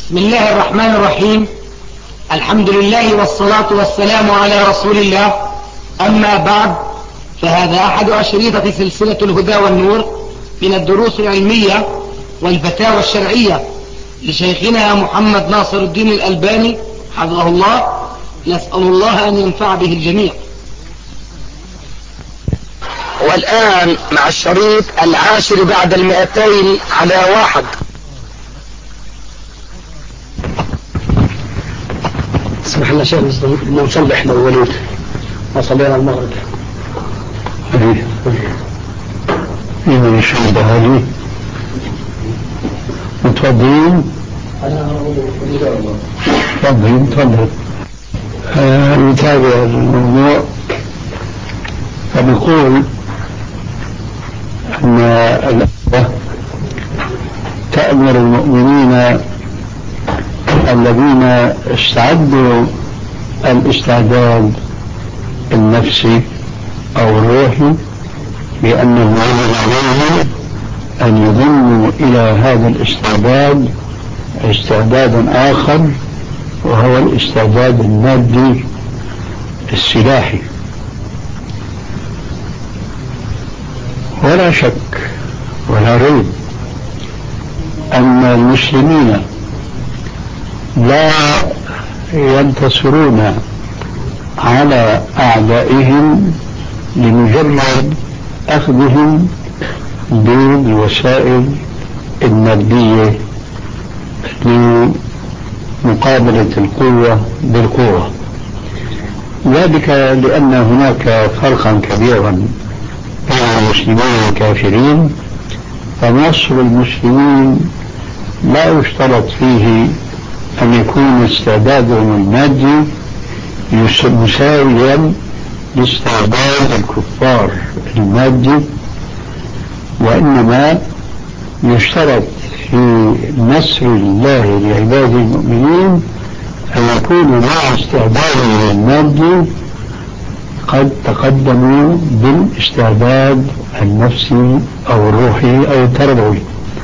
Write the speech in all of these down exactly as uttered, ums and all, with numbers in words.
بسم الله الرحمن الرحيم. الحمد لله والصلاة والسلام على رسول الله. أما بعد، فهذا أحد أشريطة سلسلة الهدى والنور من الدروس العلمية والفتاوى الشرعية لشيخنا محمد ناصر الدين الألباني حفظه الله. نسأل الله أن ينفع به الجميع. والآن مع الشريط العاشر بعد المئتين على واحد. اسمح لنا شيخ نصلي احنا الوليد وصلينا المغرب. ايه ايه الشهادة هذه متفضلين تفضلين تفضل. آه نتابع الموضوع. فنقول أن الآية تأمر المؤمنين الذين استعدوا الاستعداد النفسي أو الروحي بأنه يجب عليهم أن يضموا إلى هذا الاستعداد استعدادا آخر، وهو الاستعداد المادي السلاحي. ولا شك ولا ريب أن المسلمين لا ينتصرون على أعدائهم لمجرد أخذهم بالوسائل المادية لمقابلة القوة بالقوة. ذلك لأن هناك فرقا كبيرا بين المسلمين والكافرين. فنصر المسلمين لا يشترط فيه أن يكون استعدادهم المادي مساويا لاستعداد الكفار المادي، وإنما يشترط في نصر الله لعباده المؤمنين أن يكونوا مع استعدادهم المادي قد تقدموا بالاستعداد النفسي أو الروحي أو التربوي،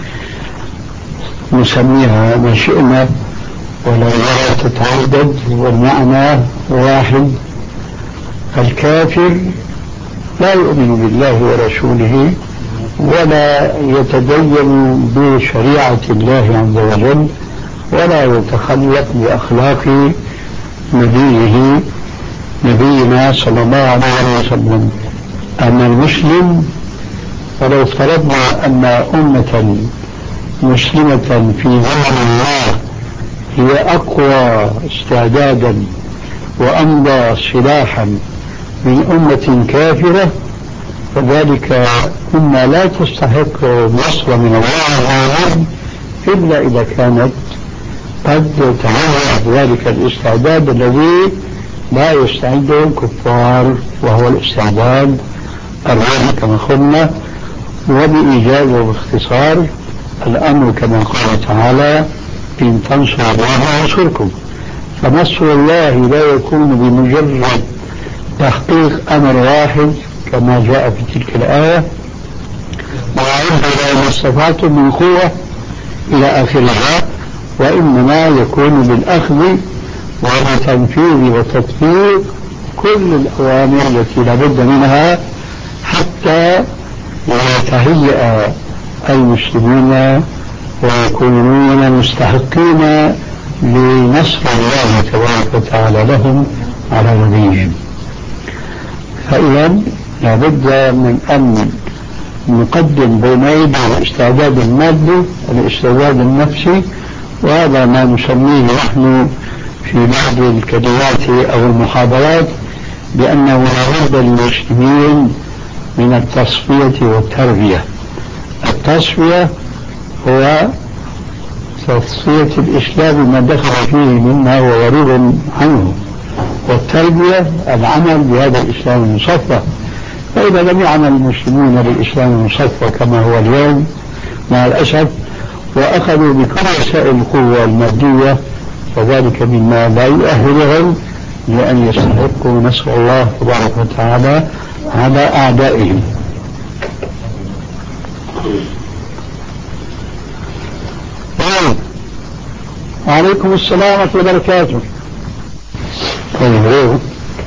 نسميها ما شئنا ولا يرى تتعدد، والمعنى واحد. الكافر لا يؤمن بالله ورسوله ولا يتدين بشريعة الله عز وجل ولا يتخلق بأخلاق نبيه نبينا صلى الله عليه وسلم. أما المسلم فلو افترضنا أن أمة مسلمة في زمن الله هي أقوى استعدادا وأمضى سلاحا من أمة كافرة، فذلك إما لا تستحق نصر من الله عز إلا إذا كانت قد تعرض ذلك الاستعداد الذي لا يستعده الكفار، وهو الاستعداد الروحي كما قلنا. وبإيجاز واختصار الأمر كما قال تعالى: إن تنصروا الله ينصركم. فنصر الله لا يكون بمجرد تحقيق أمر واحد كما جاء في تلك الآية: وأعدوا ما استطعتم من قوة إلى آخرها، وإنما يكون بالأخذ وبتنفيذ وتطبيق كل الأوامر التي لابد منها حتى يتهيأ المسلمين ويكونون مستحقين لنصر الله تبارك وتعالى لهم على نبيهم. فإذا لابد من أن نقدم بين يدي الاستعداد المادي الاستعداد النفسي، وهذا ما نسميه نحن في بعض الكلمات أو المحاضرات بأنه لابد للمسلمين من التصفية والتربية. التصفية هو تصفية الإسلام ما دخل فيه مما هو غريب عنه، والتربية العمل بهذا الإسلام المصفى. فإذا لم يعمل المسلمون بالإسلام المصفى كما هو اليوم مع الأسف، وأخذوا بكل وسائل القوة المادية، فذلك مما لا يؤهلهم لأن يستحقوا نصر الله تبارك وتعالى على أعدائهم. وعليكم السلام ورحمة الله وبركاته. طيب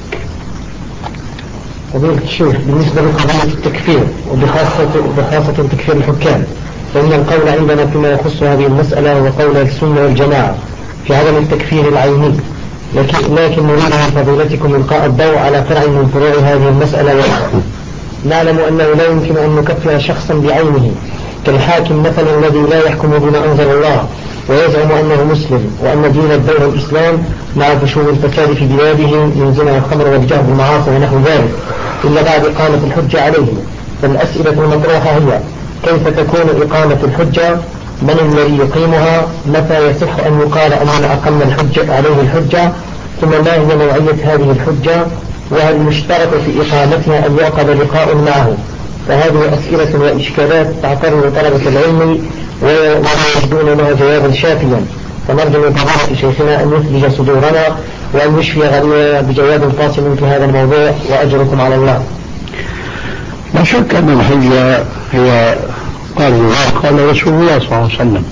فضيلة الشيخ، بالنسبة لقضية التكفير وبخاصة بخاصة تكفير الحكام، فإن القول عندنا فيما يخص هذه المسألة هو قول السنة والجماعة في عدم التكفير العيني، لكن, لكن نريد من فضيلتكم إلقاء الضوء على فرع من فروع هذه المسألة وحده. نعلم أنه لا يمكن أن نكفر شخصا بعينه كالحاكم مثلا الذي لا يحكم بما أنزل الله ويزعم أنه مسلم وأن دين الدولة الإسلام مع فشو الفساد في بلاده من زنا الخمر والجهل بالمعاصي ونحو ذلك إلا بعد إقامة الحجة عليه. فالأسئلة المطروحة هي: كيف تكون إقامة الحجة؟ من الذي يقيمها؟ متى يصح أن يقال أننا أقمنا الحجة عليه الحجة؟ ثم ما هي نوعية هذه الحجة؟ وهل يشترط في إقامتها أن يعقد لقاء معه؟ فهذه أسئلة وإشكالات تعترض طلبة العلم ولا يجدون لها جوابا شافيا، فنرجو من فضيلة شيخنا أن يثلج صدورنا وأن يشفي غريبنا بجواب فاصل في هذا الموضوع، وأجركم على الله. لا شك أن الحجة هي قال الله قال رسول الله صلى الله عليه وسلم،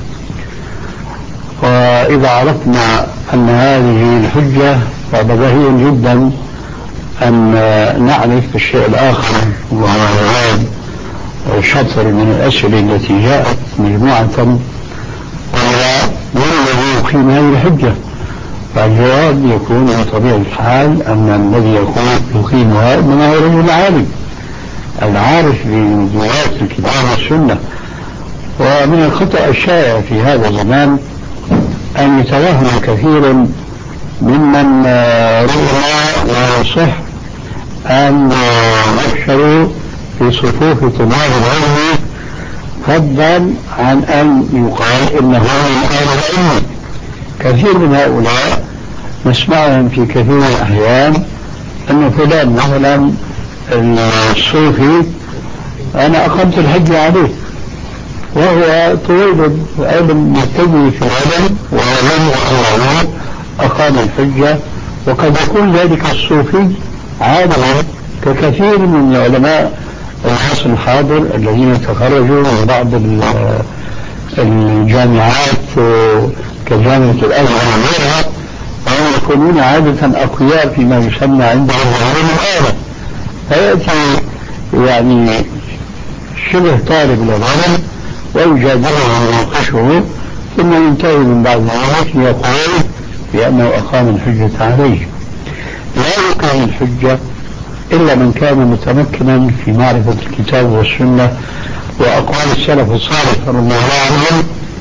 وإذا عرفنا أن هذه الحجة فبديهي جدا أن نعرف الشيء الآخر، وهو هذا شطر من الأسئلة التي جاءت مجموعة، وهو من الذي يقيم هذه الحجة؟ فالجواب يكون بطبيعة الحال أن الذي يقيمها إنما هو رجل عالم العارف بدلالات الكتاب والسنة. ومن الخطأ الشائع في هذا الزمان أن يتوهم كثير ممن ربما لا يصح أن يحشروا في صفوف طلاب العلم فضلا عن أن يقال إنه من أهل العلم. كثير من هؤلاء نسمعهم في كثير من الأحيان أن فلان مثلا الصوفي أنا أقمت الحج عليه، وهو طويل علم مبتدئ في العلم وعلم الله أقام الحجة، وقد يكون ذلك الصوفي عالما ككثير من العلماء العصر الحاضر الذين تخرجوا من بعض الجامعات كجامعة الأزهر وغيرها، وهم يكونون عادة أقوياء فيما يسمى عندهم العلم الآلة، فيأتي يعني شبه طالب للعلم ويجادله ويناقشه ثم ينتهي من بعد ذلك يقول بأنه أقام الحجة عليه. لا يقام الحجة إلا من كان متمكنا في معرفة الكتاب والسنة وأقوال السلف الصالح رضي الله عنهم،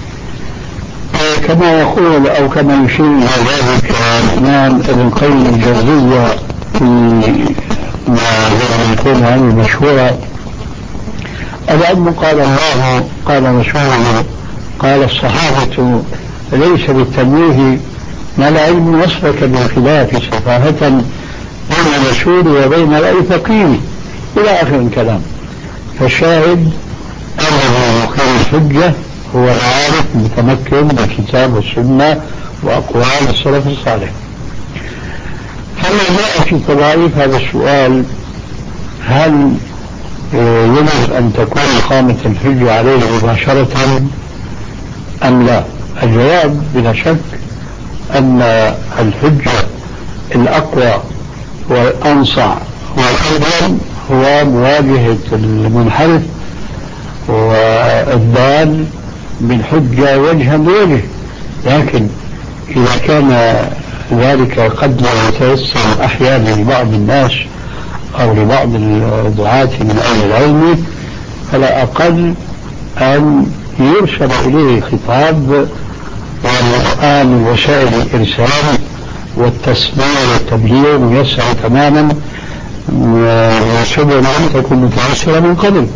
كما يقول أو كما يشير إلى ذلك الإمام ابن القيم الجوزية في ما يكون هذه المشهورة: العلم قال الله قال رسوله قال الصحابة ليس بالتمويه ما العلم وصفك بالخلاف سفاهة بين الرسول وبين رأي فقيه إلى آخر الكلام. فالشاهد أنه يقيم الحجة هو العارف المتمكن بالكتاب والسنة وأقوال السلف الصالح. فما جاء في تضعيف هذا السؤال: هل يجب أن تكون إقامة الحجة عليه مباشرة أم لا؟ الجواب بلا شك أن الحجة الأقوى والأنصع والأفضل هو مواجهة المنحرف والضال بالحجة وجها بوجه، لكن إذا كان ذلك قد لا يتيسر أحيانا لبعض الناس أو لبعض الدعاة من أهل العلم، فلا أقل أن يرسل إليه خطاب ومن وسائل الإرسال والتسميع والتبليغ ميسر تماما وسبل أن تكون متيسرة من قبل.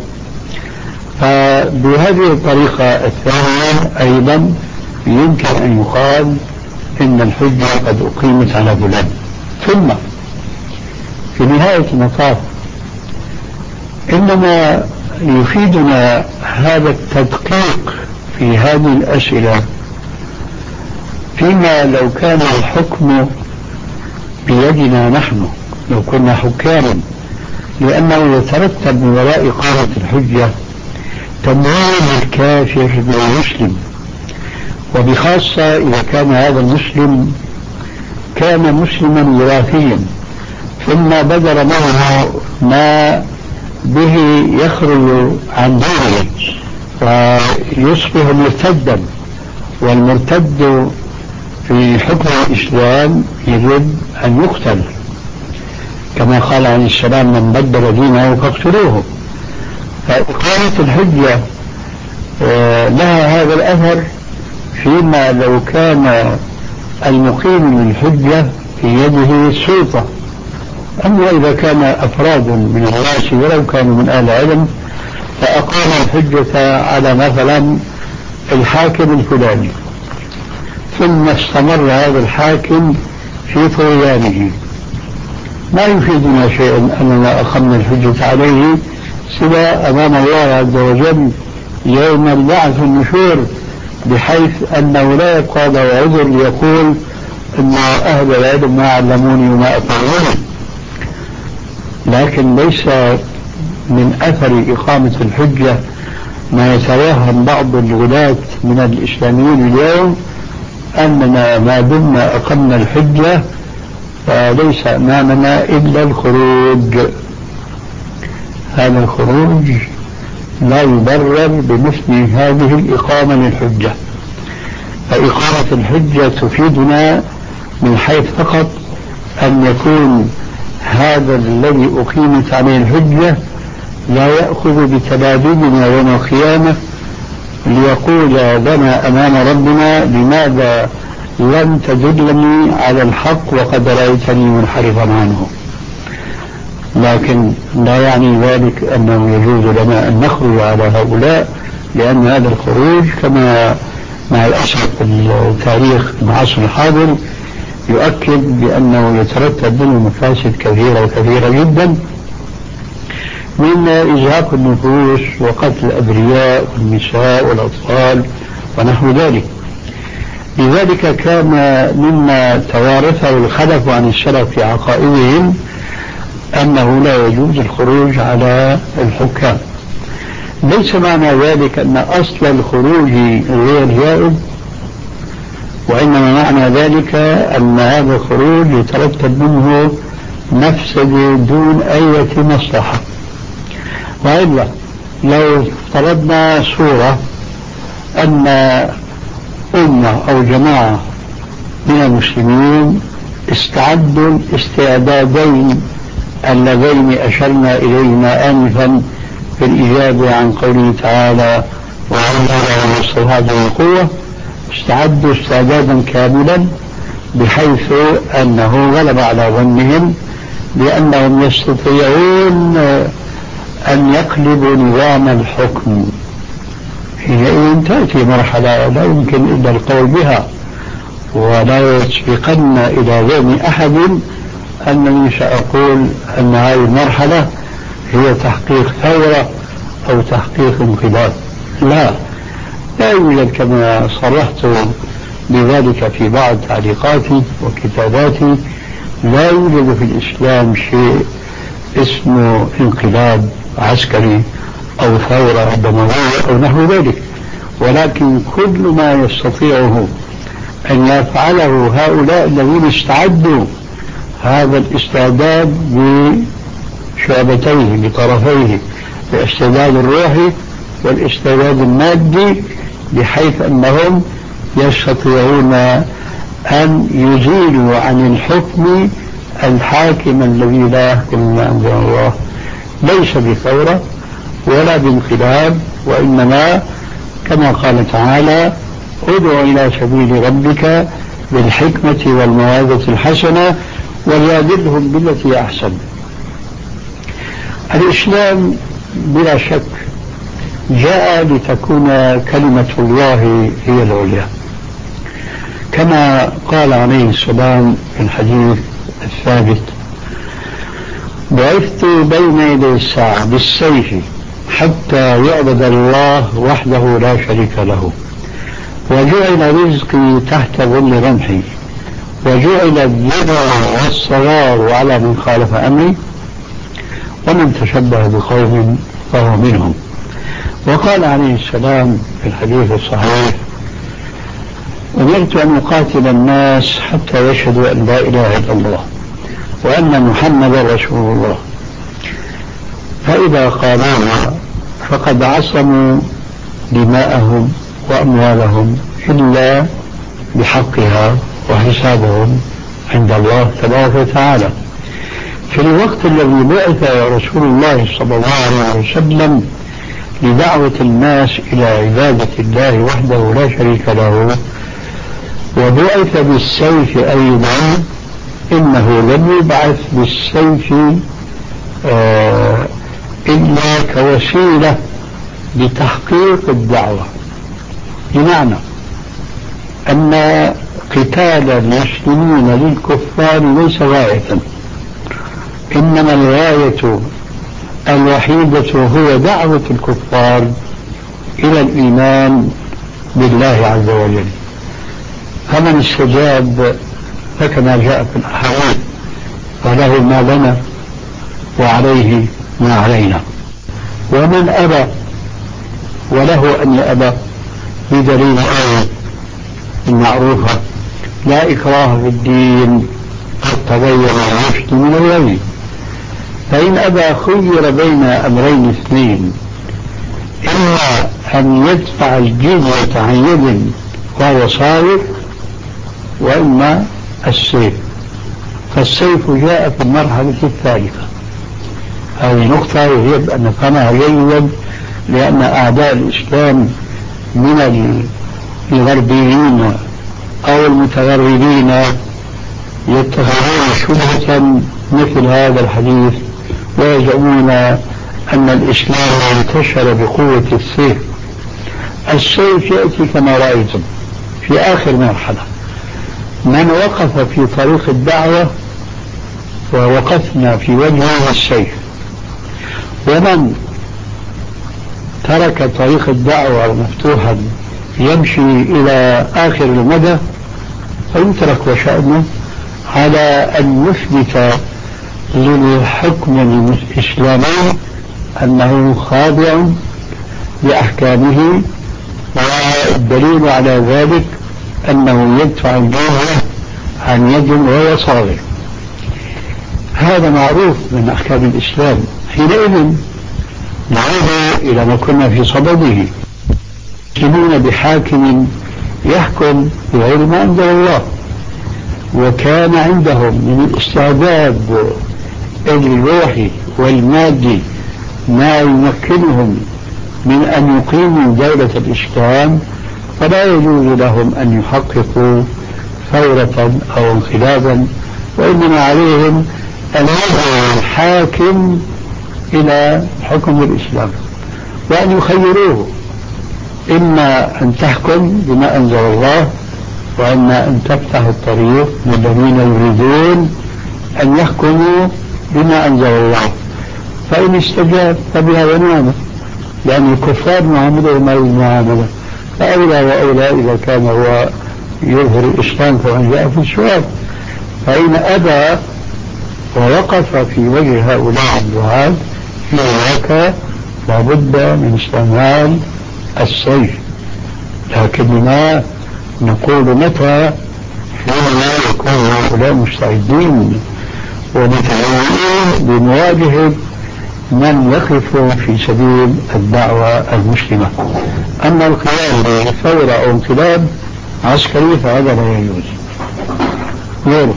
فبهذه الطريقة الثانية أيضا يمكن أن يقال إن الحجة قد أقيمت على فلان. ثم في نهاية المطاف إنما يفيدنا هذا التدقيق في هذه الأسئلة فيما لو كان الحكم بيدنا نحن، لو كنا حكاما، لأنه يترتب من وراء إقامة الحجة تمويل الكافر بالمسلم وبخاصة إذا كان هذا المسلم كان مسلما وراثيا ثم بدر معه ما به يخرج عن دينه ويصبح مرتدا، والمرتد في حكم الإسلام يجب أن يقتل، كما قال عليه السلام: من بدل دينه فاقتلوه. فإقامة الحجة لها هذا الأثر فيما لو كان المقيم للحجة في يده السلطة. أما إذا كان أفراد من الناس ولو كانوا من أهل العلم فأقام الحجة على مثلا الحاكم الفلاني، ثم استمر هذا الحاكم في طغيانه، ما يفيدنا شيئا أننا أقمنا الحجة عليه سوى أمام الله عز وجل يوم البعث والنشور، بحيث أنه لا يبقى له عذر ليقول أن أهل العلم ما علموني وما أطلعوني. لكن ليس من أثر إقامة الحجة ما يتوهم بعض الغلاة من الإسلاميين اليوم أننا ما دمنا أقمنا الحجة فليس أمامنا إلا الخروج. هذا الخروج لا يبرر بمثل هذه الإقامة للحجة. فإقامة الحجة تفيدنا من حيث فقط أن يكون هذا الذي أقيمت عليه الحجة لا يأخذ بتبادلنا يوم القيامة ليقول لنا أمام ربنا: لماذا لم تدلني على الحق وقد رأيتني منحرفا عنه؟ لكن لا يعني ذلك أنه يجوز لنا أن نخرج على هؤلاء، لأن هذا الخروج كما مع الأسف التاريخ العصر الحاضر يؤكد بأنه يترتب منه مفاسد كثيرة وكثيرة جدا، من إزهاق النفوس وقتل الأبرياء والنساء والأطفال ونحو ذلك. لذلك كان مما توارثه الخلف عن السلف في عقائدهم أنه لا يجوز الخروج على الحكام. ليس معنى ذلك أن أصل الخروج غير جائز، وإنما معنى ذلك أن هذا الخروج يترتب منه مفسدة دون أي مصلحة. وإلا لو افترضنا صورة أن أمة أو جماعة من المسلمين استعدوا الاستعدادين اللذين أشرنا إليهما آنفا في الإجابة عن قوله تعالى: وعلى المصطفى القوة، استعدوا استعدادا كاملا بحيث أنه غلب على ظنهم لأنهم يستطيعون أن يقلبوا نظام الحكم. حينئذ تأتي مرحلة لا يمكن إلا القول بها، ولا يسبقن إلى ذهن أحد أنني سأقول أن هذه المرحلة هي تحقيق ثورة أو تحقيق انقلاب. لا لا يوجد، كما صرحت بذلك في بعض تعليقاتي وكتاباتي، لا يوجد في الإسلام شيء اسمه انقلاب عسكري أو ثورة دموية أو نحو ذلك، ولكن كل ما يستطيعه أن يفعله هؤلاء الذين استعدوا هذا الاستعداد بشعبتيه بطرفيه، الاستعداد الروحي والاستعداد المادي، بحيث أنهم يستطيعون أن يزيلوا عن الحكم الحاكم الذي لا يحكم ما أنزل الله، ليس بثورة ولا بانقلاب، وإنما كما قال تعالى: ادع إلى سبيل ربك بالحكمة والموعظة الحسنة وجادلهم بالتي أحسن. الإسلام بلا شك جاء لتكون كلمة الله هي العليا، كما قال عليه السلام في الحديث الثابت: بعثت بين يدي الساعة بالسيف حتى يعبد الله وحده لا شريك له، وجعل رزقي تحت ظل رمحي، وجعل الذل والصغار على من خالف أمري، ومن تشبه بقوم فهو منهم. وقال عليه السلام في الحديث الصحيح: أمرت أن أقاتل الناس حتى يشهدوا أن لا إله إلا الله وأن محمدا رسول الله، فإذا قالوها فقد عصموا دماءهم وأموالهم إلا بحقها وحسابهم عند الله تبارك وتعالى. في الوقت الذي بعث رسول الله صلى الله عليه وسلم لدعوة الناس إلى عبادة الله وحده لا شريك له وبعث بالسيف أيضا، إنه لم يبعث بالسيف آه إلا كوسيلة لتحقيق الدعوة، بمعنى أن قتال المسلمين للكفار ليس غاية، إنما الغاية الوحيدة هو دعوة الكفار إلى الإيمان بالله عز وجل. فمن استجاب فكما جاء في الأحاديث فله ما لنا وعليه ما علينا، ومن أبى وله أن يأبى بدليل آية المعروفة لا إكراه في الدين قد تبين الرشد من الغي. فإن أبى خير بين أمرين اثنين، إما أن يدفع الجزية عن يد وهو صادق، وإما السيف. فالسيف جاء في المرحلة الثالثة. هذه نقطة يجب أن نفهمها جيدا، لأن أعداء الإسلام من الغربيين أو المتغربين يتخذون شبهة مثل هذا الحديث ويزعمون أن الإسلام انتشر بقوة السيف. السيف يأتي كما رأيتم في آخر مرحلة. من وقف في طريق الدعوة ووقفنا في وجهه السيف، ومن ترك طريق الدعوة مفتوحا يمشي إلى آخر المدى فيترك وشأنه على أن يثبت للحكم الإسلامي أنه خاضع بأحكامه، والدليل على ذلك أنه يدفع الجزية عن يد وهو صاغر. هذا معروف من أحكام الإسلام. حينئذ نعود إلى ما كنا في صدده، يحكمون بحاكم يحكم بغير ما أنزل الله، وكان عندهم من الاستعداد الروحي والمادي ما يمكنهم من أن يقيموا دولة الإسلام، فلا يجوز لهم أن يحققوا ثورة أو انقلابا، وإنما عليهم أن يدعوا الحاكم إلى حكم الإسلام وأن يخيروه، إما أن تحكم بما أنزل الله، وإما أن تفتح الطريق للذين يريدون أن يحكموا بما أنزل الله. فإن استجاب فبها ونعمة، لأن الكفار معاملة ما المعاملة، فأولى وأولى إذا كان هو يظهر الإسلام فمن جاء في السؤال. فإن أبى ووقف في وجه هؤلاء الدعاة فهناك لابد من استعمال السيف. لكننا نقول متى حينما يكون هؤلاء مستعدين ومتعاونين بمواجهة من يقف في سبيل الدعوة المسلمة. أما القيام بثورة أو انقلاب عسكري فهذا لا يجوز. غيره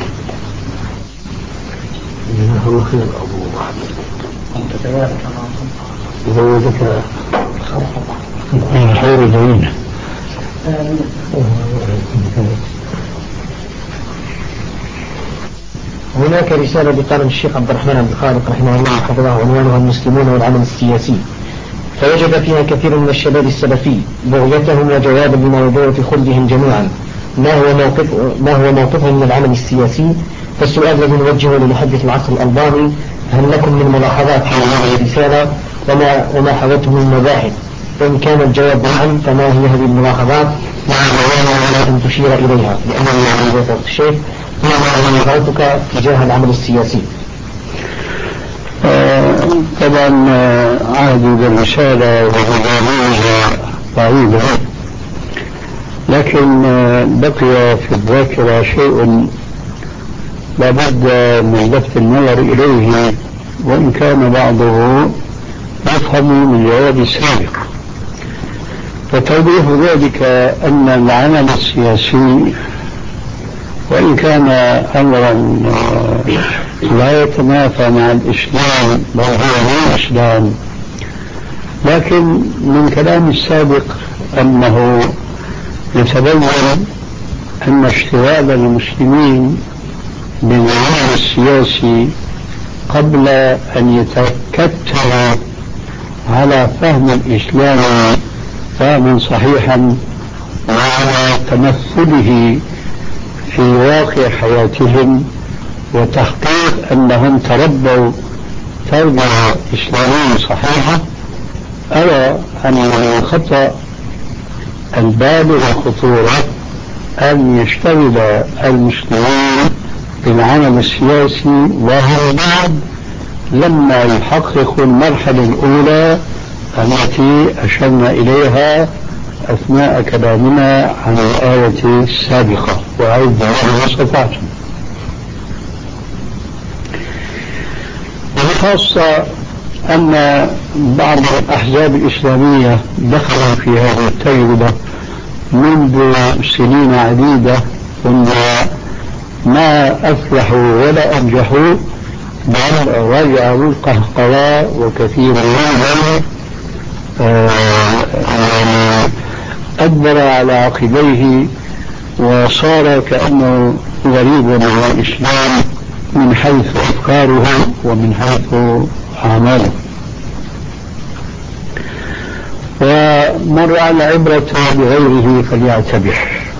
الله خير أبو زوجك من خير دينه. هناك رسالة بقلم الشيخ عبد الرحمن عبد الخالق رحمه الله حفظه عنوانها المسلمون والعمل السياسي، فوجد فيها كثير من الشباب السلفي بغيتهم وجوابا لموضوع خلدهم جميعا ما هو موقف ما هو موقفهم من العمل السياسي. فالسؤال الذي نوجهه لمحدث العصر الألباني: هل لكم من ملاحظات حول هذه الرسالة وما وما حوته من مباحث؟ وإن كان الجواب نعم فما هي هذه الملاحظات مع بيان أن تشير إليها، لأنه يعني زي الشيخ ما نظرتك تجاه العمل السياسي؟ آه طبعا عهدي بالرسالة وبرنامجها بعيدة، لكن بقي في الذاكرة شيء لابد من لفت النظر إليه، وإن كان بعضه يفهم من الجواب السابق. وتوضيح ذلك أن العمل السياسي وإن كان أمرا لا يتنافى مع الإسلام بل هو من الإسلام، لكن من كلام السابق أنه يتبين أن اشتغال المسلمين بالعمل السياسي قبل أن يتكتروا على فهم الإسلام فهما صحيحا وعلى تمثله في واقع حياتهم وتحقيق أنهم تربوا تربية إسلامية صحيحة، أرى أن الخطأ البالغ الخطورة أن يشتغل المسلمين بالعمل السياسي وهو بعد لما يحققوا المرحلة الأولى التي أشرنا إليها أثناء كلامنا عن الآية السابقة، وأعد ما استطعتم. وبخاصة أن بعض الأحزاب الإسلامية دخلوا في هذه التجربة منذ سنين عديدة ثم ما أفلحوا ولا أنجحوا، بل رجعوا القهقراء وكثير منهم أدبر على عقبيه وصار كأنه غريب عن الإسلام من حيث أفكاره ومن حيث أعماله. ومن رأى العبرة بغيره فليعتبر.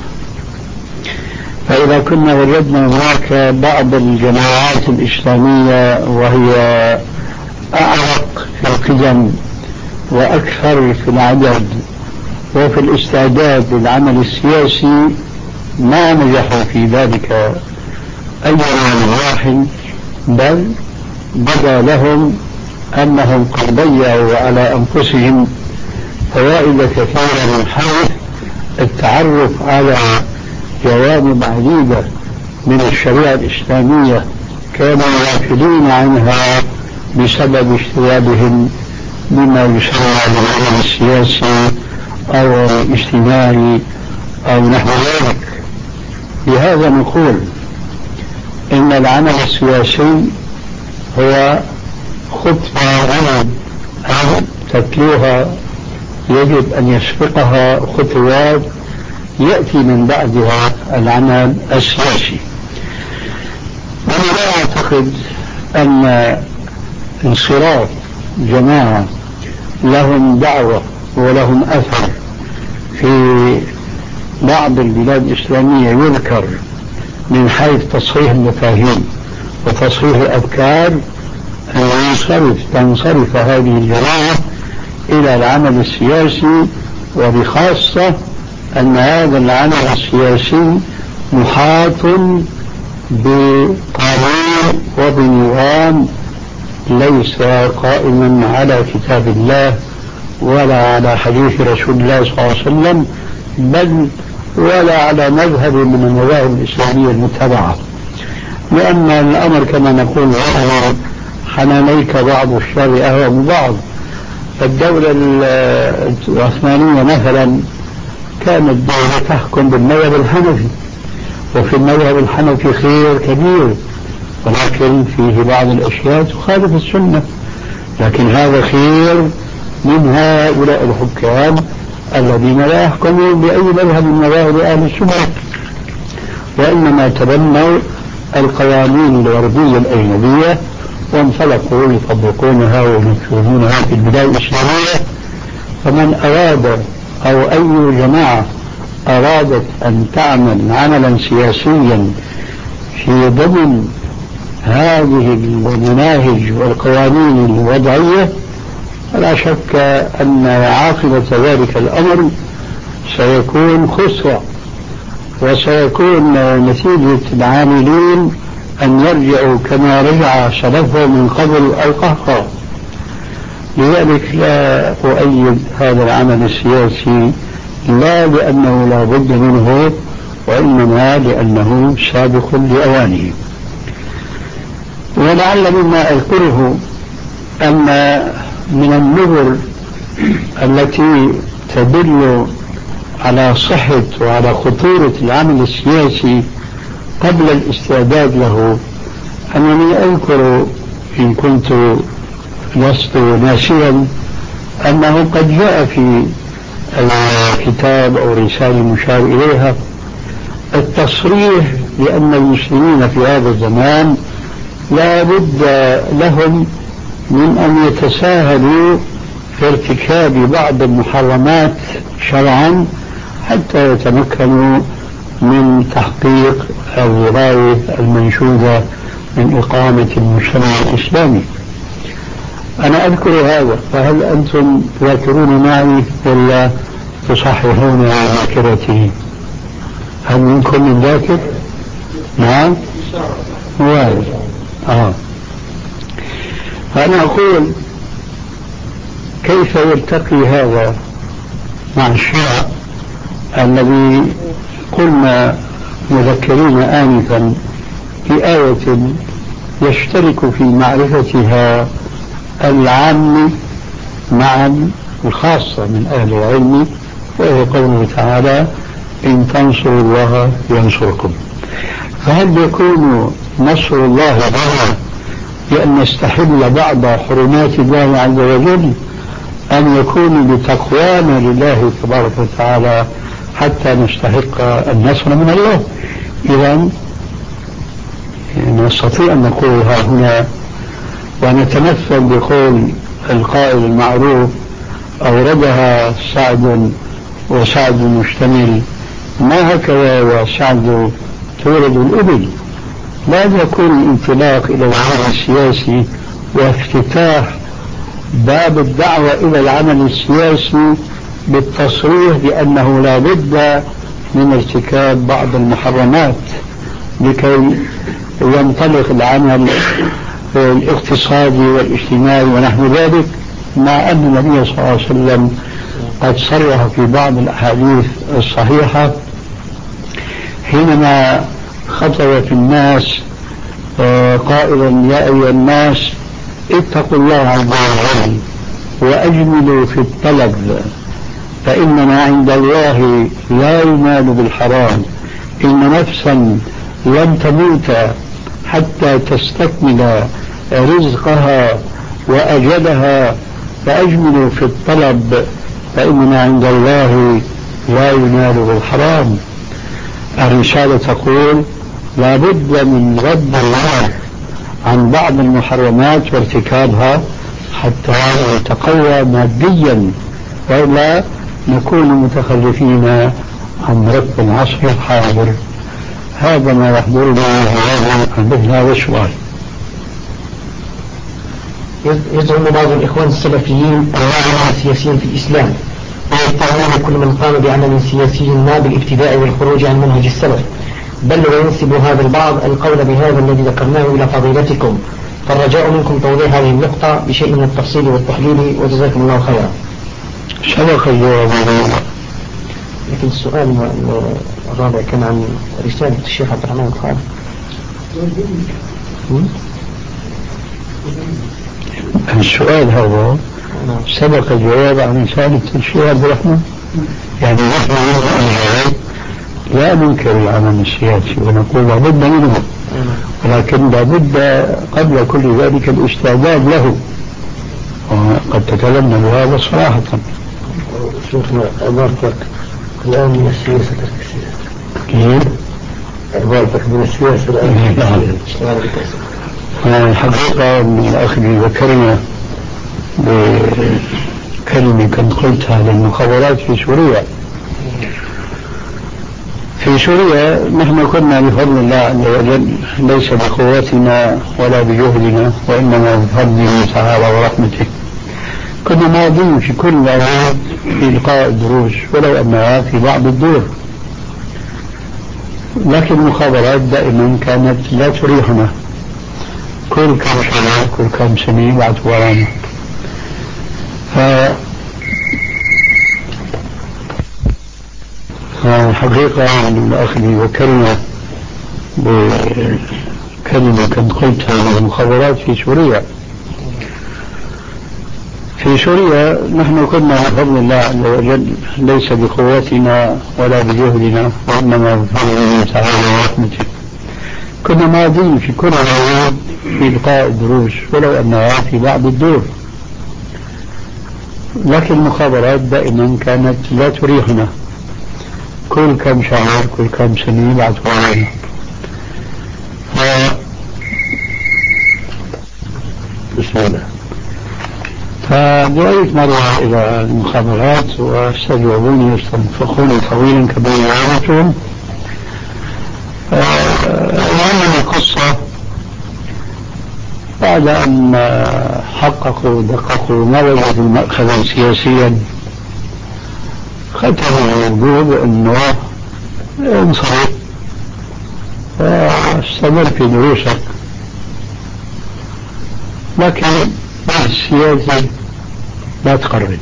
فإذا كنا وجدنا هناك بعض الجماعات الإسلامية وهي أعرق في القدم وأكثر في العدد وفي الاستعداد للعمل السياسي ما نجحوا في ذلك أي نجاح، بل بدا لهم أنهم قد ضيعوا على أنفسهم فوائد كثيرة من حيث التعرف على جوانب عديدة من الشريعة الإسلامية كانوا غافلين عنها بسبب اشتغالهم بما يسمى بالعمل السياسي أو الاجتماعي أو نحو ذلك. لهذا نقول إن العمل السياسي هو خطوة غلط أو تتلوها يجب أن يسبقها خطوات يأتي من بعدها العمل السياسي. وأنا لا أعتقد أن انصراف جماعة لهم دعوة ولهم أثر في بعض البلاد الإسلامية يذكر من حيث تصحيح المفاهيم وتصحيح الأفكار أن ينصرف تنصرف هذه الجماعة إلى العمل السياسي، وبخاصة أن هذا العمل السياسي محاط بقانون وبنظام ليس قائما على كتاب الله ولا على حديث رسول الله صلى الله عليه وسلم، بل ولا على مذهب من المذاهب الإسلامية المتبعة. لأن الأمر كما نقول حنانيك بعض الشر أهوى بعض. فالدولة العثمانية مثلا كانت دولة تحكم بالمذهب الحنفي، وفي المذهب الحنفي خير كبير، ولكن فيه بعض الأشياء تخالف السنة، لكن هذا خير من هؤلاء الحكام الذين لا يحكمون بأي مذهب من مذاهب أهل السنة، وإنما تبنوا القوانين الغربية الأجنبية وانطلقوا يطبقونها وينفذونها في البلاد الإسلامية. فمن أراد أو أي جماعة أرادت أن تعمل عملا سياسيا في ضمن هذه المناهج والقوانين الوضعية فلا شك أن عاقبة ذلك الأمر سيكون خسرة، وسيكون نتيجة العاملين أن يرجعوا كما رجع سلفهم من قبل لا لأنه لا بد منه، وإنما لأنه سابق لأوانه. ولعل مما أذكره أن من النظر التي تدل على صحة وعلى خطورة العمل السياسي قبل الاستعداد له، أنني أذكر إن كنت لست ناسيا أنه قد جاء في الكتاب أو رسالة مشار إليها التصريح بأن المسلمين في هذا الزمان لا بد لهم من أن يتساهلوا في ارتكاب بعض المحرمات شرعا حتى يتمكنوا من تحقيق الغاية المنشودة من إقامة المجتمع الإسلامي. أنا أذكر هذا، فهل أنتم تذاكرون معي ولا تصححون ذاكرتي؟ هل منكم من ذاكر؟ نعم؟ واحد. آه. فأنا أقول كيف يلتقي هذا مع الشرع الذي قلنا مذكرين آنفا بآية يشترك في معرفتها العام مع الخاصة من أهل العلم، وهو قوله تعالى إن تنصروا الله ينصركم. فهل يكون نصر الله لنا بأن نستحل بعض حرمات الله عز وجل، أم يكون بتقوانا لله تبارك وتعالى حتى نستحق النصر من الله؟ إذن نستطيع أن نقولها هنا ونتمثل بقول القائل المعروف أوردها سعد وسعد مشتمل، ما هكذا وسعد تورد الإبل. لا يكون الانطلاق إلى العمل السياسي وافتتاح باب الدعوة إلى العمل السياسي بالتصريح بأنه لا بد من ارتكاب بعض المحرمات لكي ينطلق العمل الاقتصادي والاجتماعي ونحو ذلك، مع أن النبي صلى الله عليه وسلم قد صرح في بعض الأحاديث الصحيحة حينما خطب في الناس قائلا يا أيها الناس اتقوا الله عز وجل وأجملوا في الطلب فإن ما عند الله لا ينال بالحرام، إن نفسا لن تموت حتى تستكمل رزقها وأجلها، فأجملوا في الطلب فإن ما عند الله لا ينال بالحرام. الرسالة تقول لا بد من غض الله عن بعض المحرمات وارتكابها حتى نتقوى ماديا، وإلا نكون متخلفين عن رب العصر الحاضر. هذا ما يحضرنا عن هذا السؤال. يزعم بعض الإخوان السلفيين أنواع سياسيين في الإسلام، ويتهمون كل من قام بعمل سياسي ما بالابتداء والخروج عن منهج السلف، بل وينسب هذا البعض القول بهذا الذي ذكرناه إلى فضيلتكم، فالرجاء منكم توضيح هذه النقطة بشيء من التفصيل والتحليل، وجزاكم الله خيرا. سبق الجواب. لكن السؤال الرابع كان عن رسالة الشيخ عبد الرحمن الخالد. السؤال هذا سبق الجواب عن رسالة الشيخ عبد الرحمن. يعني نحن لا ننكر العمل السياسي ونقول لابد منه، ولكن لابد قبل كل ذلك الاستعداد له، وقد تكلمنا بهذا صراحة. شيخنا عبارتك الآن من السياسة ترك السياسة. عبارتك من السياسة الآن. الحقيقة أن الأخ ذكرنا بكلمة كنت قلتها للمخابرات في سوريا. في سوريا نحن كنا بفضل الله عز وجل ليس بقوتنا ولا بجهدنا، وإنما بفضله تعالى ورحمته، كنا ماضين في كل الأوقات في إلقاء الدروس ولو أنها في بعض الدور، لكن المخابرات دائما كانت لا تريحنا. كل كم سنة كل كم سنة يبعثوا ورانا. ف الحقيقة الأخ ذكرنا بكلمة كنت قلتها عن المخابرات في سوريا. في سوريا نحن كنا بفضل الله عز وجل ليس بقوتنا ولا بجهدنا وإنما بفضل الله تعالى ورحمته كنا ماضين في كل العيوب في إلقاء الدروس ولو أنها في بعض الدور، لكن المخابرات دائما كانت لا تريحنا، كل كم شهر كل كم سنة يبعثوا علينا. ف... بسم الله. فجئت مرة إلى المخابرات واستجوبوني واستنفخوني طويلا كما يعرفون. وعمل القصة بعد أن حققوا دققوا ما وجدوا مأخذا سياسيا ختموا الوجوب أنه انصرف واستمر في دروسك، لكن السياسة لا تقرب.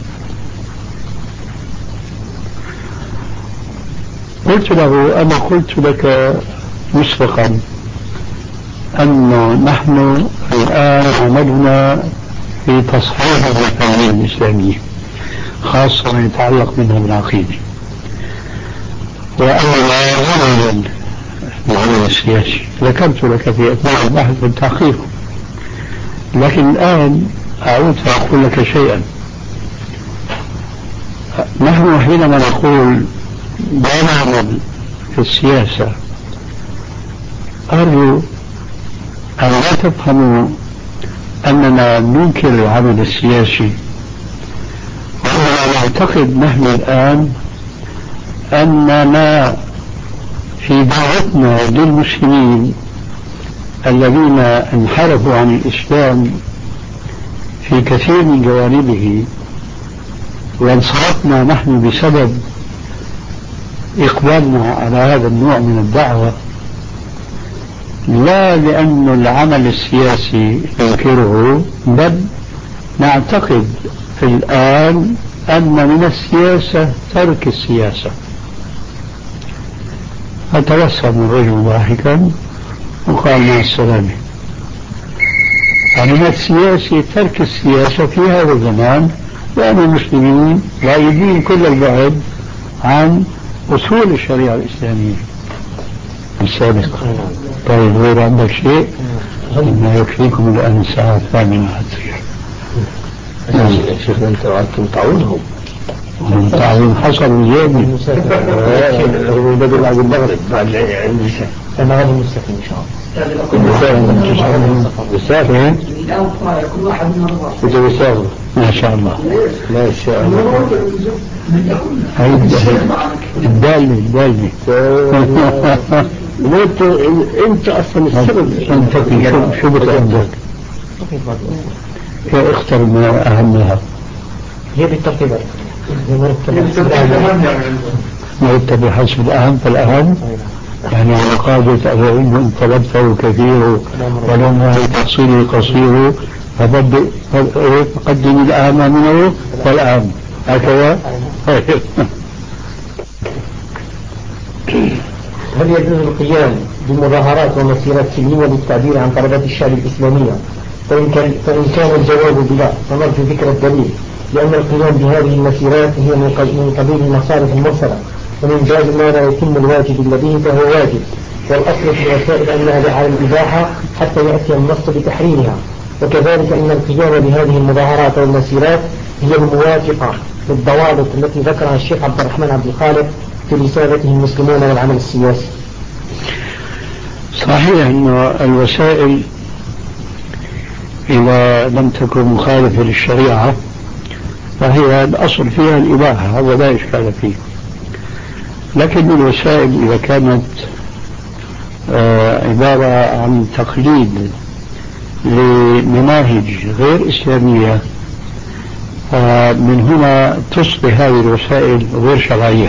قلت له أنا قلت لك مسبقا أنه نحن الآن عملنا في تصحيح المفاهيم الإسلامية خاصة ما يتعلق منها بالعقيدة، وأننا غير العمل السياسي ذكرت لك في أثناء البحث والتحقيق. لكن الآن أعود فأقول لك شيئا. نحن حينما نقول لا نعمل في السياسة أرجو أن لا تفهموا أننا ننكر العمل السياسي، وأننا نعتقد نحن الآن أننا في دعوتنا للمسلمين الذين انحرفوا عن الإسلام في كثير من جوانبه وانصرفنا نحن بسبب إقبالنا على هذا النوع من الدعوة، لا لأن العمل السياسي ننكره، بل نعتقد في الآن أن من السياسة ترك السياسة. فتبسم الرجل ضاحكا وقال مع السلامة. من السياسة ترك السياسة في هذا الزمان، لأن المسلمين غايبين كل البعد عن أصول الشريعة الإسلامية السابقة. طيب غير عندك شيء؟ إنه يكفيكم الآن الساعة الثامنة حتصير. شيخنا أنت وعدتم تعاونهم من تعاون حصل اليوم هو بدل بعد المغرب بعد العشاء أنا غادي المستقيم إن شاء الله. بالسافر كل واحد من أربعة كنت بالسافر ما شاء الله ما شاء الله. الدالي الدالي انت انت اصلا السبب. انت شو بتعمل اختر ما اهمها هي بالترتيبات مرتب حسب الاهم فالاهم، يعني على قاعدة أفإن إن طلبته كثير ولما تحصيله قصير فقدم الأهم منه فالأهم هكذا. هل يجوز القيام بمظاهرات ومسيرات سلمية للتعبير عن طلبات الشعب الإسلامية؟ فإن كان, فإن كان الجواب بلا فنرجو ذكر الدليل، لأن القيام بهذه المسيرات هي من قبيل المصارف المرسلة، ومن باب ما لا يتم الواجب الذي فهو واجب، والأصل في الوسائل أنها على الإباحة حتى يأتي النص بتحريمها. وكذلك أن القيام بهذه المظاهرات والمسيرات هي الموافقة للضوابط التي ذكرها الشيخ عبد الرحمن عبد الخالق في رسالته المسلمون والعمل السياسي. صحيح أن الوسائل إذا لم تكن مخالفة للشريعة فهي الأصل فيها الإباحة، هذا لا إشكال فيه. لكن الوسائل إذا كانت آه عبارة عن تقليد لمناهج غير إسلامية، فمن هنا تصبح هذه الوسائل غير شرعية.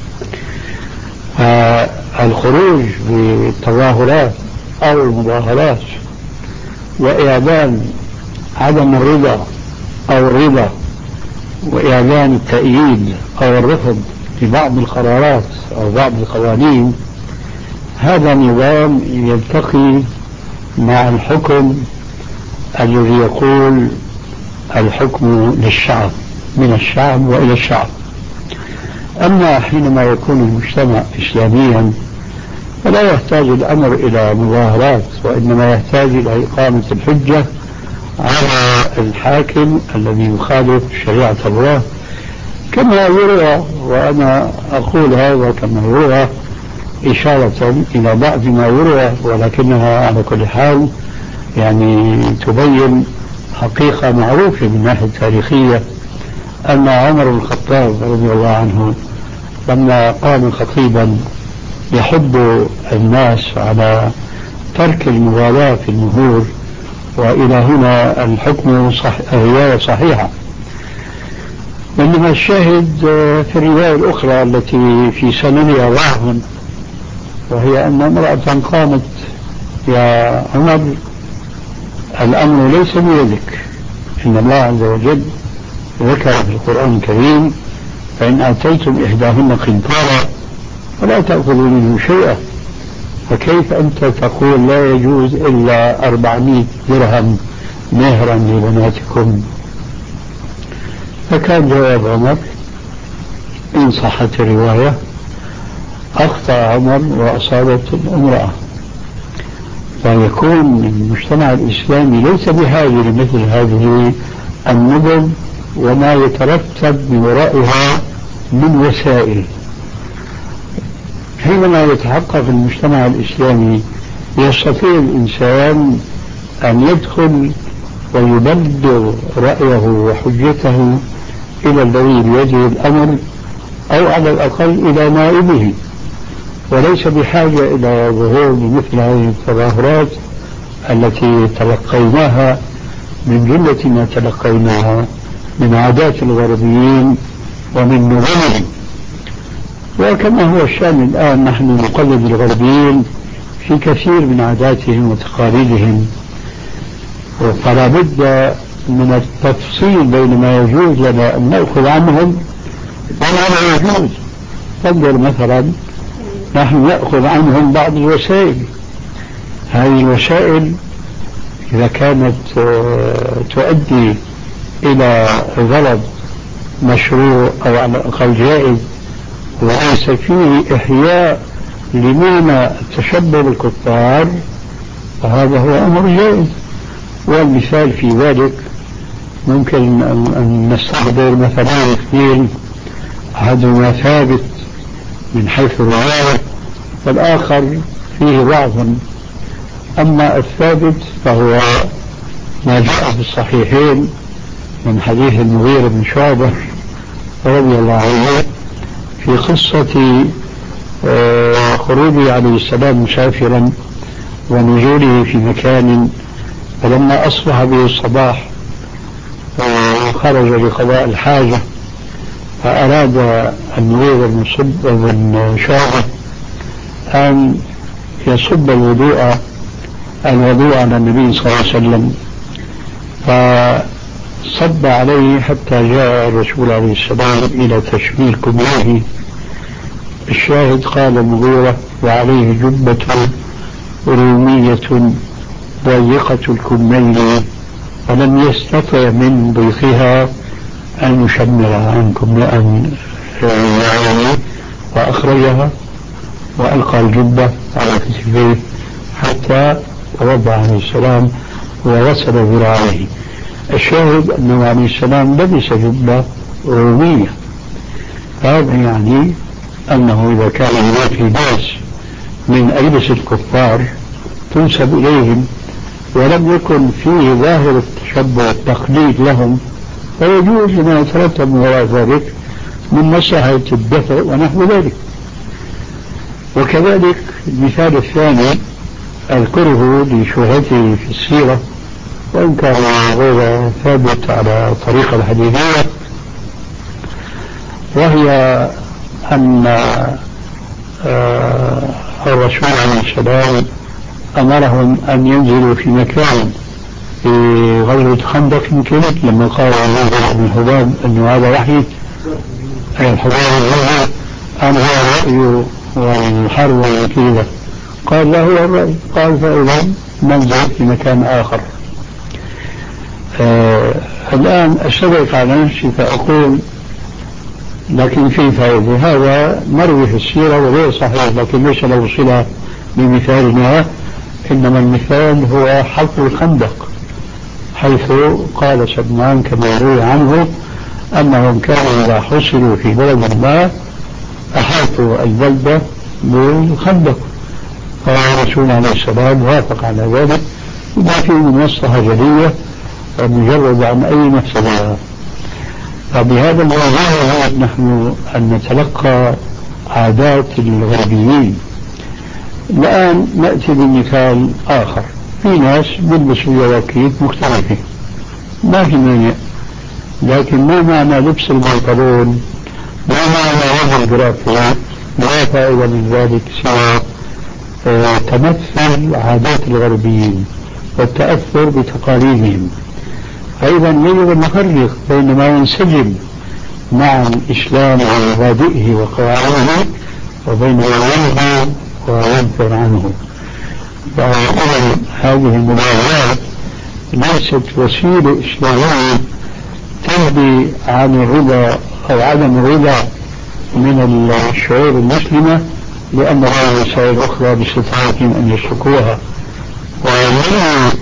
الخروج بالتظاهرات أو المظاهرات وإعلان عدم الرضا أو الرضا وإعلان التأييد أو الرفض في بعض القرارات أو بعض القوانين، هذا نظام يلتقي مع الحكم الذي يقول الحكم للشعب، من الشعب وإلى الشعب. أما حينما يكون المجتمع إسلاميا فلا يحتاج الأمر إلى مظاهرات، وإنما يحتاج إلى إقامة الحجة على الحاكم الذي يخالف شريعة الله، كما يروى، وأنا أقول هذا كما يروى إشارة إلى بعض ما يروى، ولكنها على كل حال يعني تبين حقيقة معروفة من الناحية التاريخية، أن عمر بن الخطاب رضي الله عنه لما قام خطيبا يحض الناس على ترك المغالاة في المهور، وإلى هنا الحكم صح... الرواية صحيحة. بينما الشاهد في الرواية الأخرى التي في سندها ضعف، وهي أن امرأة قامت: يا عمر، الأمر ليس بيدك، إن الله عز وجل ذكر في القرآن الكريم: فإن آتيتم إحداهن قنطارا فلا تأخذوا منه شيئا، فكيف أنت تقول لا يجوز إلا أربعمائة درهم مهرا لبناتكم؟ فكان جواب عمر إن صحت الرواية: أخطأ عمر وأصابت الامرأة. فيكون المجتمع الإسلامي ليس بحاجة لمثل هذه النظم وما يترتب من ورائها من وسائل. حينما يتحقق المجتمع الإسلامي يستطيع الإنسان أن يدخل ويبلغ رأيه وحجته إلى الذي بيده الأمر، أو على الأقل إلى نائبه، وليس بحاجة إلى ظهور مثل هذه التظاهرات التي تلقيناها من جملة ما تلقيناها من عادات الغربيين ومن نظامهم. وكما هو الشأن الآن، نحن نقلد الغربيين في كثير من عاداتهم وتقاليدهم، فلا بد من التفصيل بين ما يجوز لنا أن نأخذ عنهم وما لا يجوز. تنظر مثلا نحن نأخذ عنهم بعض الوسائل، هذه الوسائل إذا كانت تؤدي إلى غرض مشروع أو على الأقل جائز وليس فيه إحياء لمعنى التشبه بالكفار، فهذا هو أمر جائز. والمثال في ذلك ممكن أن نستحضر مثلا اثنين، أحدهما ثابت من حيث الرواية والآخر فيه ضعف. أما الثابت فهو ما جاء في الصحيحين من حديث المغيرة بن شعبة رضي الله عنه في قصة خروجه عليه السلام مسافرا ونزوله في مكان، فلما أصبح به الصباح خرج لقضاء الحاجة، فأراد المغيرة بن شعبة أن يصب الوضوء الوضوء على النبي صلى الله عليه وسلم، فصب عليه حتى جاء الرسول عليه السلام إلى تشميل كبره. الشاهد قال المغيرة: وعليه جبة رومية ضيقة الكمين، فلم يستطع من ضيقها أن يشملها عنكم أن يعني، وأخرجها وألقى الجبة على كتفيه حتى توضأ عليه السلام وغسل ذراعيه. الشاهد أنه عليه السلام لبس جبة رومية، هذا يعني أنه إذا كان هناك لباس من ألبسة الكفار تنسب إليهم ولم يكن فيه ظاهر التشبه والتقليد لهم، فيجوز لما يترتب من وراء ذلك من مصلحة الدفع ونحو ذلك. وكذلك المثال الثاني أذكره لشهرته في السيرة وإن كان غير ثابت على طريقة الحديثية، وهي أن الرسول عليه السلام أمرهم أن ينزلوا في مكان في غزوة خندق كانت، لما قال الله بن حباب أنه هذا وحي، أي الحباب أم هو رأيه والحرب وكذا؟ قال لا، هو الرأي. قال فإذا ننزل في مكان آخر. آه الآن أشتبك على نفسي فأقول لكن في فائدة، هذا مروي في السيرة وغير صحيح، لكن ليس له صلة بمثالنا، إنما المثال هو حفر الخندق، حيث قال سلمان كما روي عنه أنهم كانوا إذا حصلوا في بلد ما أحاطوا البلدة بالخندق، فالرسول عليه السلام وافق على ذلك، وما فيه من مصلحة جلية مجرد عن أي مفسدة. فبهذا الموضوع نحن أن نتلقى عادات الغربيين. الآن نأتي بمثال آخر، في ناس بيلبسوا جواكيت مختلفة ما في مانع، لكن ما معنى لبس البنطلون؟ ما معنى وضع الجرافات؟ لا فائدة من ذلك سوى تمثل عادات الغربيين والتأثر بتقاليدهم. فإذا يجب أن نفرق بين ما ينسجم مع الإسلام ومبادئه وقواعده وبين ما ينهى وينفر عنه. هذه المبادرات ليست وسيلة إسلامية تنبي عن الرضا أو عدم الرضا من الشعوب المسلمة لأن لها وسائل أخرى باستطاعتهم أن يسلكوها. ومما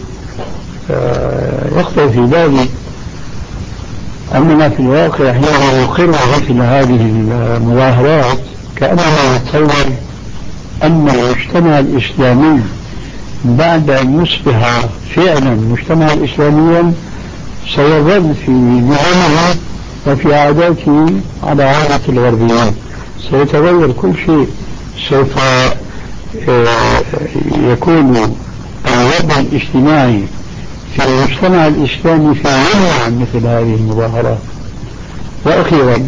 يخطر في بالي أننا في الواقع حين نقر مثل هذه المظاهرات كأننا نتصور أن المجتمع الإسلامي بعد أن يصبح فعلا مجتمعا إسلاميا سيظل في نظامه وفي عاداته على عادة الغربيين، سيتغير كل شيء، سوف يكون الوضع الاجتماعي في المجتمع الإسلامي في منع عن مثل هذه المظاهرات. وأخيرا،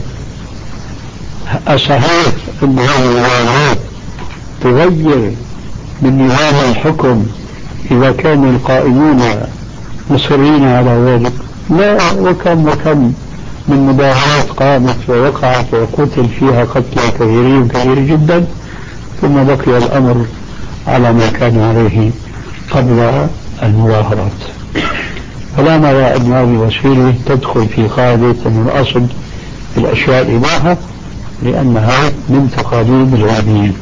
أصحيح أن هذه المظاهرات تغير من نظام الحكم إذا كان القائمون مصرين على ذلك؟ لا، وكم وكم من مظاهرات قامت ووقعت وقتل فيها قتلى كثيرين كثير جدا، ثم بقي الأمر على ما كان عليه قبل المظاهرات. فلا نرى أن هذه وسيلة تدخل في قاعدة أن الأصل في الأشياء الإباحة لأنها من تقاليد الغربيين.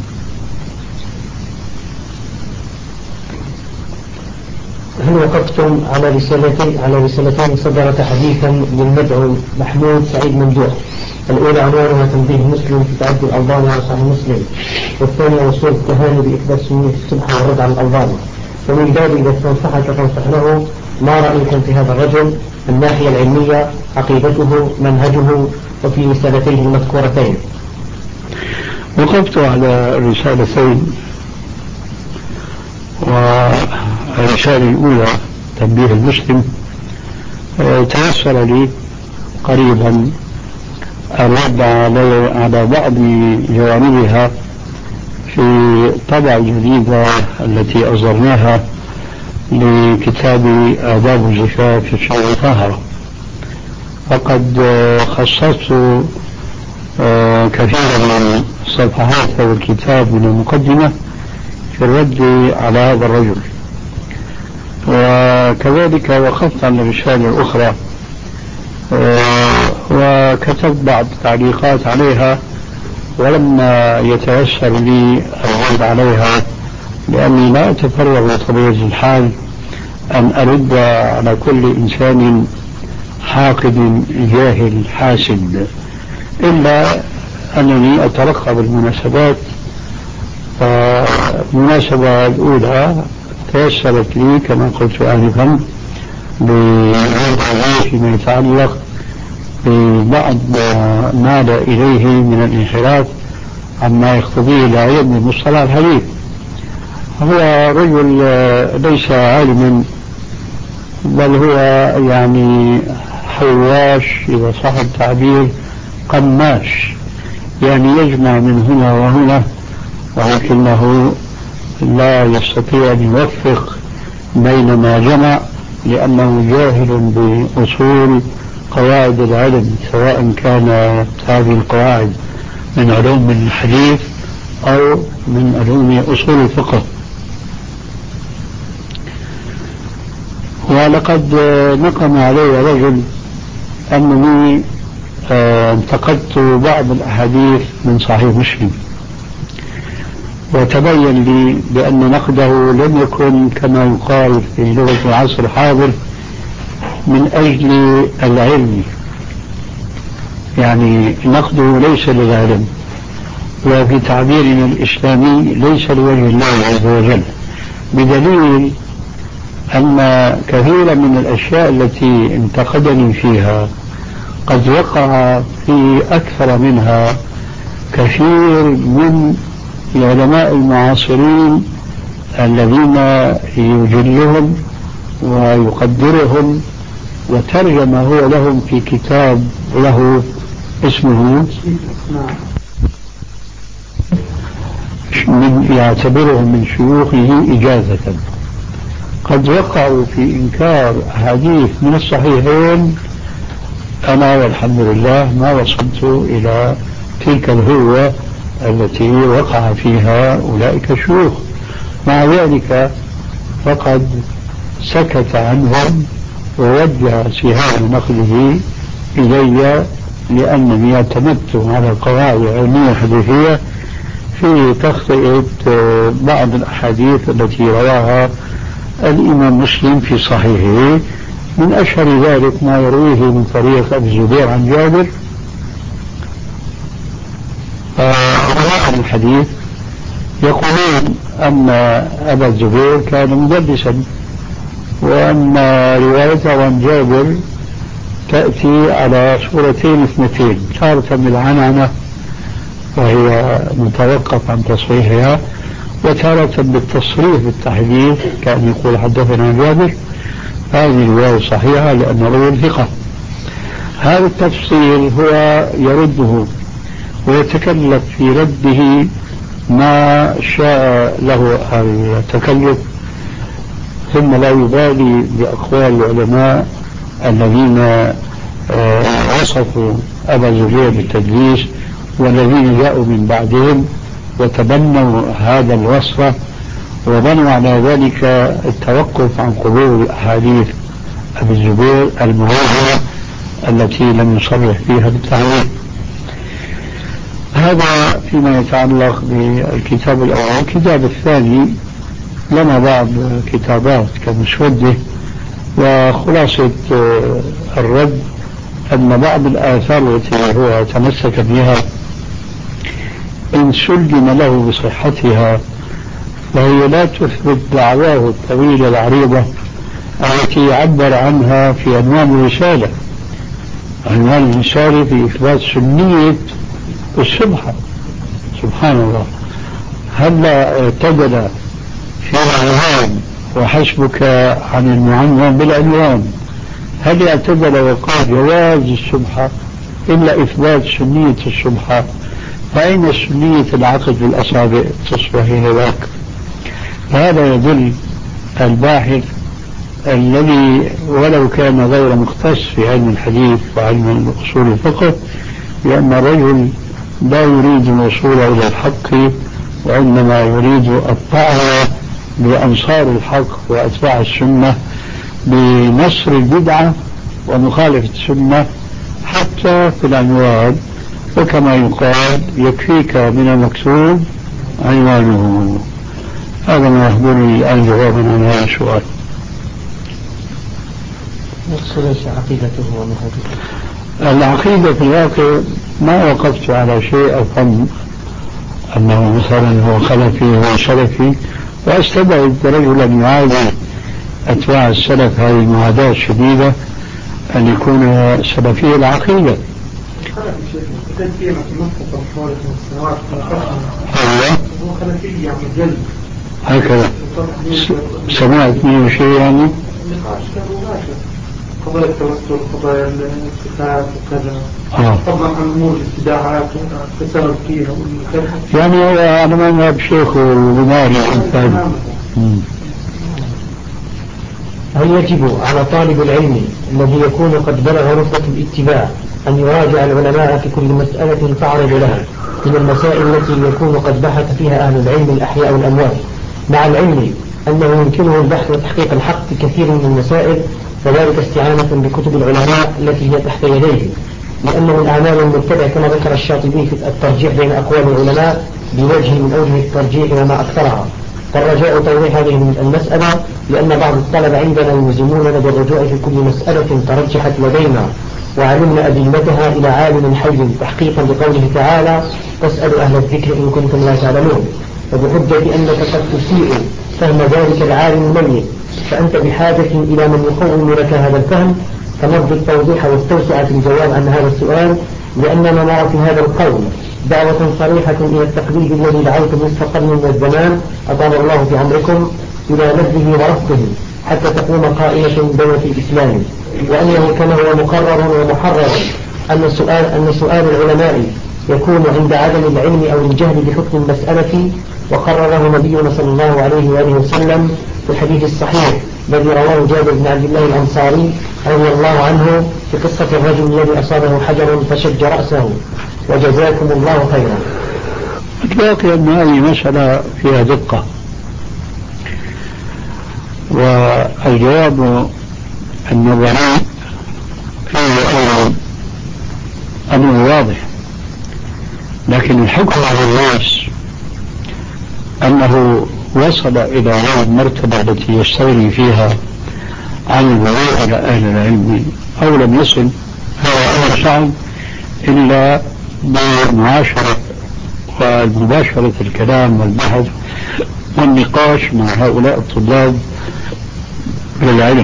هل وقفتم على رسالتين على رسالتين صدرت حديثا للمدعو محمود سعيد ممدوح؟ الأولى عنوانها تنبيه مسلم في تعدي الألباني على صحيح مسلم، والثانية وصول التهاني بإثبات سنية السبحة والرد على الألباني. ومن باب إذا استنصحك تنصحنه، ما رأيكم في هذا الرجل من الناحية العلمية، عقيدته، منهجه، وفي رسالتيه المذكورتين؟ وقفت على الرسالتين، والرسالة الأولى تنبيه المسلم تيسر لي قريبا الرد على بعض جوانبها في الطبعة الجديدة التي أصدرناها لكتاب آداب الزفاف في الشرع الطاهرة، وقد خصصت كثيرا من صفحات هذا الكتاب من المقدمة في الرد على هذا الرجل. وكذلك وقفت على الرسالة الأخرى وكتبت بعض التعليقات عليها، ولما يتيسر لي الرد عليها لأني لا أتفرغ بطبيعة الحال أن أرد على كل إنسان حاقد جاهل حاسد، إلا أنني أترقب المناسبات. فالمناسبة الأولى تيسرت لي كما قلت آنفا فيما يتعلق ببعض ما مال إليه من الانحراف عما يقتضيه العلم من مصطلح الحديث. هو رجل ليس عالما، بل هو يعني حواش إذا صح التعبير، قماش، يعني يجمع من هنا وهنا، ولكنه لا يستطيع أن يوفق بين ما جمع لأنه جاهل بأصول قواعد العلم، سواء كانت هذه القواعد من علوم الحديث أو من علوم أصول الفقه. ولقد نقم علي رجل أنني انتقدت بعض الأحاديث من صحيح مسلم، وتبين لي بأن نقده لم يكن كما يقال في لغة العصر الحاضر من أجل العلم، يعني نقده ليس للعلم، وفي تعبيرنا الإسلامي ليس لوجه الله عز وجل، بدليل أن كثيرا من الأشياء التي انتقدني فيها قد وقع في أكثر منها كثير من العلماء المعاصرين الذين يجلهم ويقدرهم، وترجم هو لهم في كتاب له اسمه من يعتبرهم من شيوخه إجازة. قد وقعوا في إنكار أحاديث من الصحيحين، أنا والحمد لله ما وصلت إلى تلك الهوة التي وقع فيها أولئك الشيوخ. مع ذلك فقد سكت عنهم ووجه سهام نقله إلي، لأنني اعتمدت على القواعد العلمية الحديثية في تخطئة بعض الأحاديث التي رواها الإمام مسلم في صحيحه، من أشهر ذلك ما يرويه من طريق أبي الزبير عن جابر. رواه الحديث يقولون أن أبا الزبير كان مدلسا، وأن روايته عن جابر تأتي على صورتين اثنتين، تارة بالعنعنة وهي متوقف عن تصحيحها، وتارة بالتصريح بالتحديث كأن يقول حدثنا جابر. هذه الرواية صحيحة لأن روي ثقة. هذا التفصيل هو يرده ويتكلف في رده ما شاء له التكلف، ثم لا يبالي بأقوال العلماء الذين وصفوا أبا زبير بالتدليس والذين جاءوا من بعدهم وتبنوا هذا الوصف وبنوا على ذلك التوقف عن قبول أحاديث أبي الزبير المعروفة التي لم يصرح فيها بالتعويض. هذا فيما يتعلق بالكتاب الأول. الكتاب الثاني لنا بعض كتابات كمسودة، وخلاصة الرد أن بعض الآثار التي هو تمسك بها إن سلم له بصحتها فهي لا تثبت دعواه الطويلة العريضة التي عبر عنها في عنوان الرسالة. عنوان الرسالة في إثبات سنية السبحة. سبحان الله، هلا اعتدل في العنوان وحسبك عن المعنون بالعنوان، هل اعتدل وقال جواز السبحة إلا إثبات سنية السبحة؟ فأين سنية العقد بالأصابع تصبح هناك؟ هذا يدل الباحث الذي ولو كان غير مختص في علم الحديث وعلم أصول الفقه، لأن الرجل لا يريد الوصول إلى الحق وإنما يريد الطاعة بأنصار الحق وأتباع السنة بنصر البدعة ومخالفة السنة حتى في العنوان. وكما يقال يكفيك من المكتوب عنوانه. هذا ما يحضرني الآن جوابا عن هذا السؤال. عقيدته ومنهجه. العقيدة في الواقع ما وقفت على شيء أظن أنه مثلا هو خلفي هو سلفي، وأستبعد رجلا يعادي أتباع السلف هذه المعاداة الشديدة أن يكون سلفي العقيدة. هكذا سمعت منه شيء يعني قضايا التوسل قضايا الاتفاق وكذا، طبعا عن امور الابتداعات والتسلل فيها. يعني هو انا ما نهب شيخ وبناري. هل يجب على طالب العلم الذي يكون قد بلغ رتبة الاتباع أن يراجع العلماء في كل مسألة تعرض لها من المسائل التي يكون قد بحث فيها أهل العلم الأحياء والأموات، مع العلم أنه يمكنه البحث وتحقيق الحق في كثير من المسائل، وذلك استعانة بكتب العلماء التي هي تحت يديه، لأن من أعمال المبتدع كما ذكر الشاطبي في الترجيح بين أقوال العلماء بوجه من أوجه الترجيح وما أكثرها. فالرجاء توضيح هذه المسألة، لأن بعض الطلبة عندنا يلزموننا بالرجوع في كل مسألة ترجحت لدينا وعلمنا أدلتها إلى عالم حي تحقيقا لقوله تعالى: فاسألوا أهل الذكر إن كنتم لا تعلمون، وبحجة أنك قد تسيء فهم ذلك العالم الميت، فأنت بحاجة إلى من يقوم لك هذا الفهم. فنرجو التوضيح والتوسعة في الجواب عن هذا السؤال، لأننا نرى في هذا القول دعوة صريحة إلى التقليد الذي دعوت نصف قرن من الزمان أطال الله في عمركم إلى نبذه ورفضه حتى تقوم قائمة دولة الإسلام، وأنه كما هو مقرر ومحرر أن سؤال, أن سؤال العلماء يكون عند عدم العلم أو الجهل بحكم المسألة، وقرره نبينا صلى الله عليه وآله وسلم في الحديث الصحيح الذي رواه جابر بن عبد الله الأنصاري رضي الله عنه في قصة الرجل الذي أصابه حجر فشج رأسه، وجزاكم الله خيرا. الواقع أن هذه مسألة فيها دقة، والجواب النظري فيه أيضا أمر واضح، لكن الحكم على الناس أنه وصل إلى هذه المرتبة التي يستغني فيها عن الرجوع إلى أهل العلم أو لم يصل، هذا أمر صعب إلا بمعاشرة ومباشرة الكلام والبحث والنقاش مع هؤلاء الطلاب للعلم.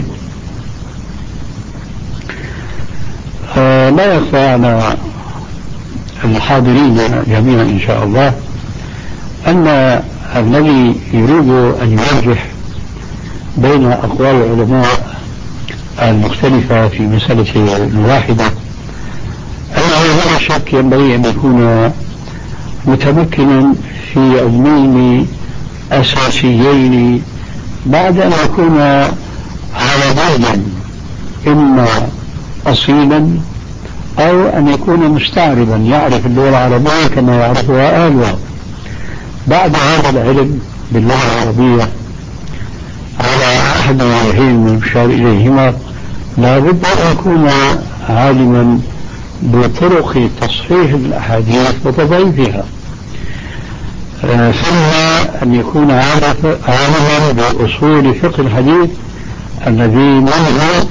آه لا يخفى على المحاضرين جميعا إن شاء الله أن الذي يريد أن يرجح بين أقوال العلماء المختلفة في مسألة واحدة أنه لا شك ينبغي أن يكون متمكنا في علمين أساسيين بعد أن يكون عربيا إما أصيلا أو أن يكون مستعربا يعرف اللغة العربية كما يعرفها أهلها. بعد هذا العلم باللغة العربية على أحد الوجهين من المشار إليهما لا بد أن يكون عالما بطرق تصحيح الأحاديث وتضعيفها، ثم أن يكون عالما بأصول فقه الحديث الذي منه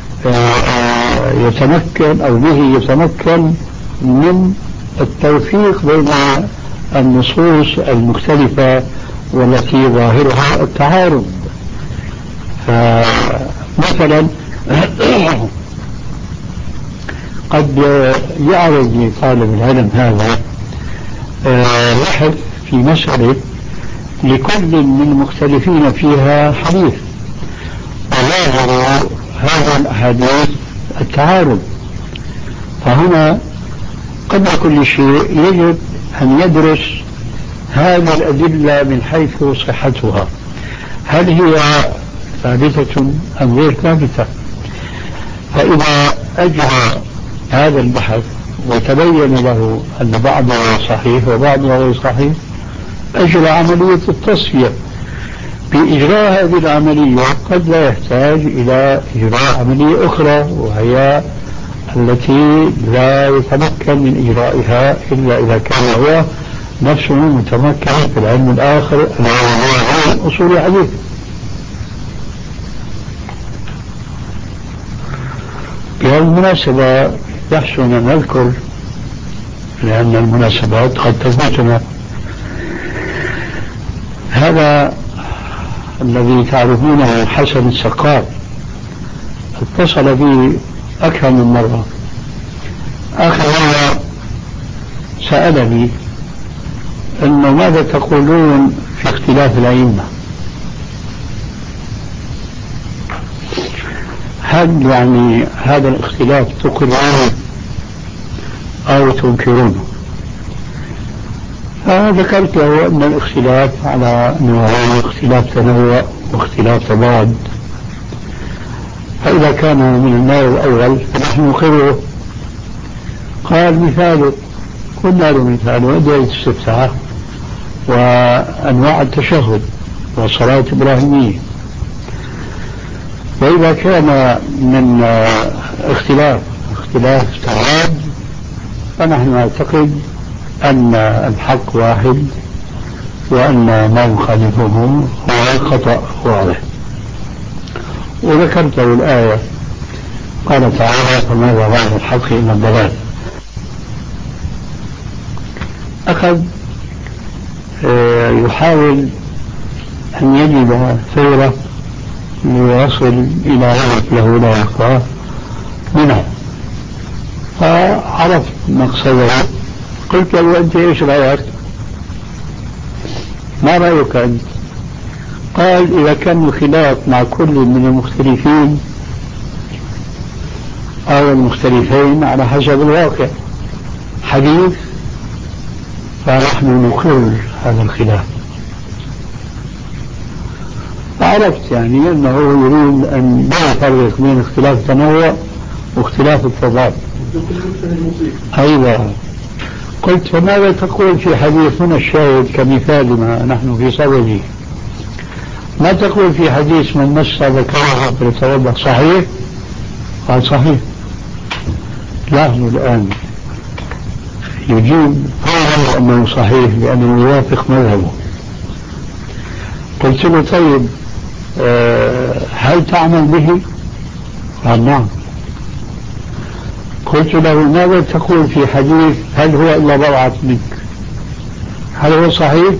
يتمكن أو به يتمكن من التوفيق بين النصوص المختلفة والتي ظاهرها التعارض. فمثلا قد يعرض لطالب العلم هذا بحث في مسألة لكل من المختلفين فيها حديث، وظاهر هذا الأحاديث التعارض، فهنا قبل كل شيء يجب أن يدرس هذه الأدلة من حيث صحتها، هل هي ثابتة أم غير ثابتة؟ فإذا أجرى هذا البحث وتبين له أن بعضها صحيح وبعضها غير صحيح، أجرى عملية التصفية. بإجراء هذه العملية قد لا يحتاج إلى إجراء عملية أخرى، وهي التي لا يتمكن من إجرائها إلا إذا كان هو نفسه متمكن في العلم الآخر الذي هو أصول الحديث. بهذه المناسبة يحسن أن نذكر، لأن المناسبات قد تفوتنا، هذا الذي تعرفونه حسن السقاف اتصل بي أكثر من مرة. آخر مرة سألني أنه ماذا تقولون في اختلاف الأئمة؟ هل يعني هذا الاختلاف تقرونه أو تنكرونه؟ فذكرت له أن الاختلاف على نوعين، اختلاف تنوع واختلاف تضاد، فإذا كان من النوع الأول فنحن نقره. قال مثاله، قلنا له مثال وأدعية الاستفتاح وأنواع التشهد والصلاة الإبراهيمية. وإذا كان من اختلاف اختلاف تعاد فنحن نعتقد أن الحق واحد وأن ما يخالفه هو خطأ واضح. وذكرت له الآية قال تعالى فماذا بعد الحق إلا الضلال. أخذ يحاول أن يجد ثورة ليصل إلى هدف له لا يقرأ منها، فعرفت مقصده. قلت له أنت إيش رأيك؟ ما رأيك أنت؟ قال إذا كان الخلاف مع كل من المختلفين أو المختلفين على حسب الواقع حديث فنحن نقر هذا الخلاف. عرفت يعني أنه يريد أن لا يفرق بين اختلاف التنوع واختلاف التضاد. أيضا قلت فماذا تقول في حديث هنا الشاهد كمثال ما نحن في صدده، ما تقول في حديث من مس ذكرها فليتوضأ صحيح؟ قال صحيح. لاحظوا الآن يجيب هو أنه صحيح لأنه يوافق مذهبه. قلت له طيب أه هل تعمل به؟ قال نعم. قلت له ماذا تقول في حديث هل هو إلا بضعة منك؟ هل هو صحيح؟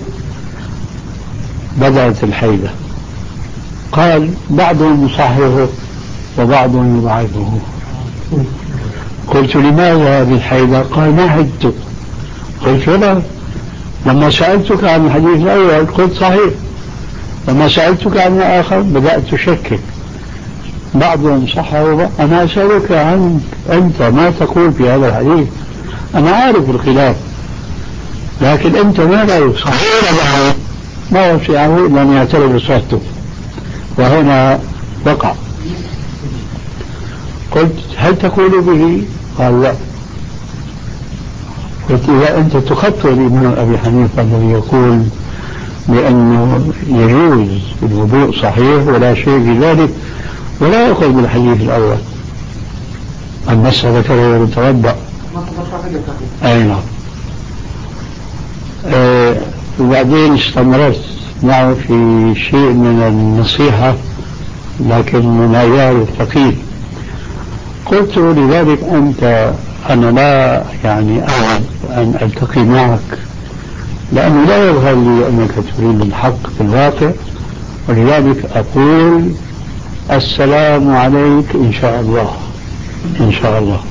بدأت الحيلة. قال بعضهم يصححه وبعضهم يضعفه. قلت لماذا هذه الحيلة؟ قال ما عدت. قلت لا، لما سألتك عن الحديث الأول قلت صحيح، لما سألتك عن الآخر بدأت تشكك، بعضهم صحه. أنا أسألك عن أنت ما تقول في هذا الحديث؟ أنا عارف الخلاف لكن أنت ما رأيك صحيح ولا ما وسعه إلا أن يعترف بصحته، وهنا وقع. قلت هل تقول به؟ قال لا. قلت إذا أنت تخطئ الإمام أبي حنيفة الذي يقول بأنه يجوز الوضوء صحيح ولا شيء في ذلك ولا يأخذ بالحديث الأول المس ذكره يتوضأ. أي نعم. أه وبعدين استمرت معه في شيء من النصيحة لكن من عيار الفقيه. قلت لذلك أنت أنا لا يعني أعد أن ألتقي معك لأنه لا يظهر لي أنك تريد الحق في الواقع، ولذلك أقول السلام عليك إن شاء الله إن شاء الله.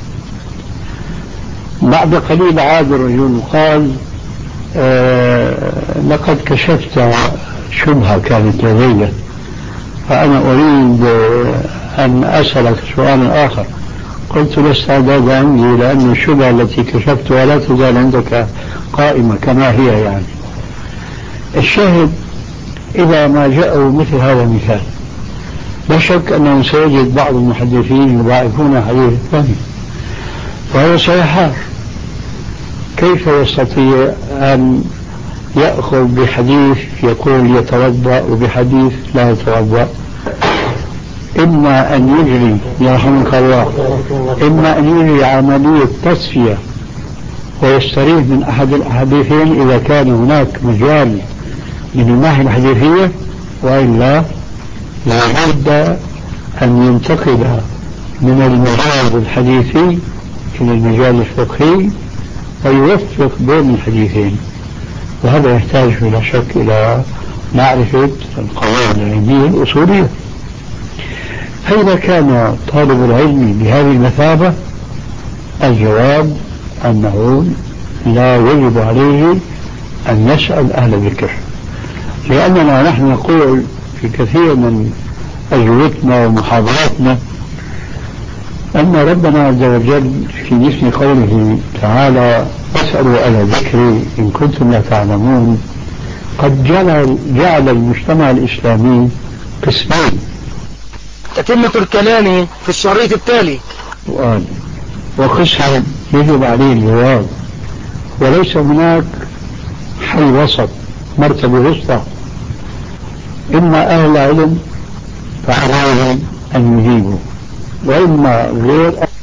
بعد قليل عاد الرجل قال آه لقد كشفت شبهة كانت لدي فأنا أريد أن أسألك سؤال آخر. قلت لا استعداد عندي لأن الشبهة التي كشفتها لا تزال عندك قائمة كما هي. يعني الشاهد إذا ما جاءوا مثل هذا المثال لا شك أنه سيجد بعض المحدثين يضاعفون حديث الثاني، فهو سيحار. كيف يستطيع أن يأخذ بحديث يقول يتوضأ وبحديث لا يتوضأ؟ إما أن يجري يرحمك الله إما أن يجري عملية تصفية ويستريح من أحد الحديثين إذا كان هناك مجال من الناحية الحديثية، وإلا لا بد أن ينتقل من المجال الحديثي إلى المجال الفقهي ويوفق بين الحديثين، وهذا يحتاج بلا شك إلى معرفة القواعد العلمية الأصولية. فإذا كان طالب العلم بهذه المثابة الجواب أنه لا يجب عليه أن يسأل أهل الذكر، لأننا نحن نقول في كثير من أجوبتنا ومحاضراتنا أن ربنا عز وجل في مثل قوله تعالى فاسألوا أهل الذكر إن كنتم لا تعلمون قد جعل, جعل المجتمع الإسلامي قسمين. تتمة الكلام في الشريط التالي. وقسم يجب عليه الجواب وليس هناك حل وسط، مرتبة وسطى. إما أهل علم فعليهم أن يجيبوا، وإما غير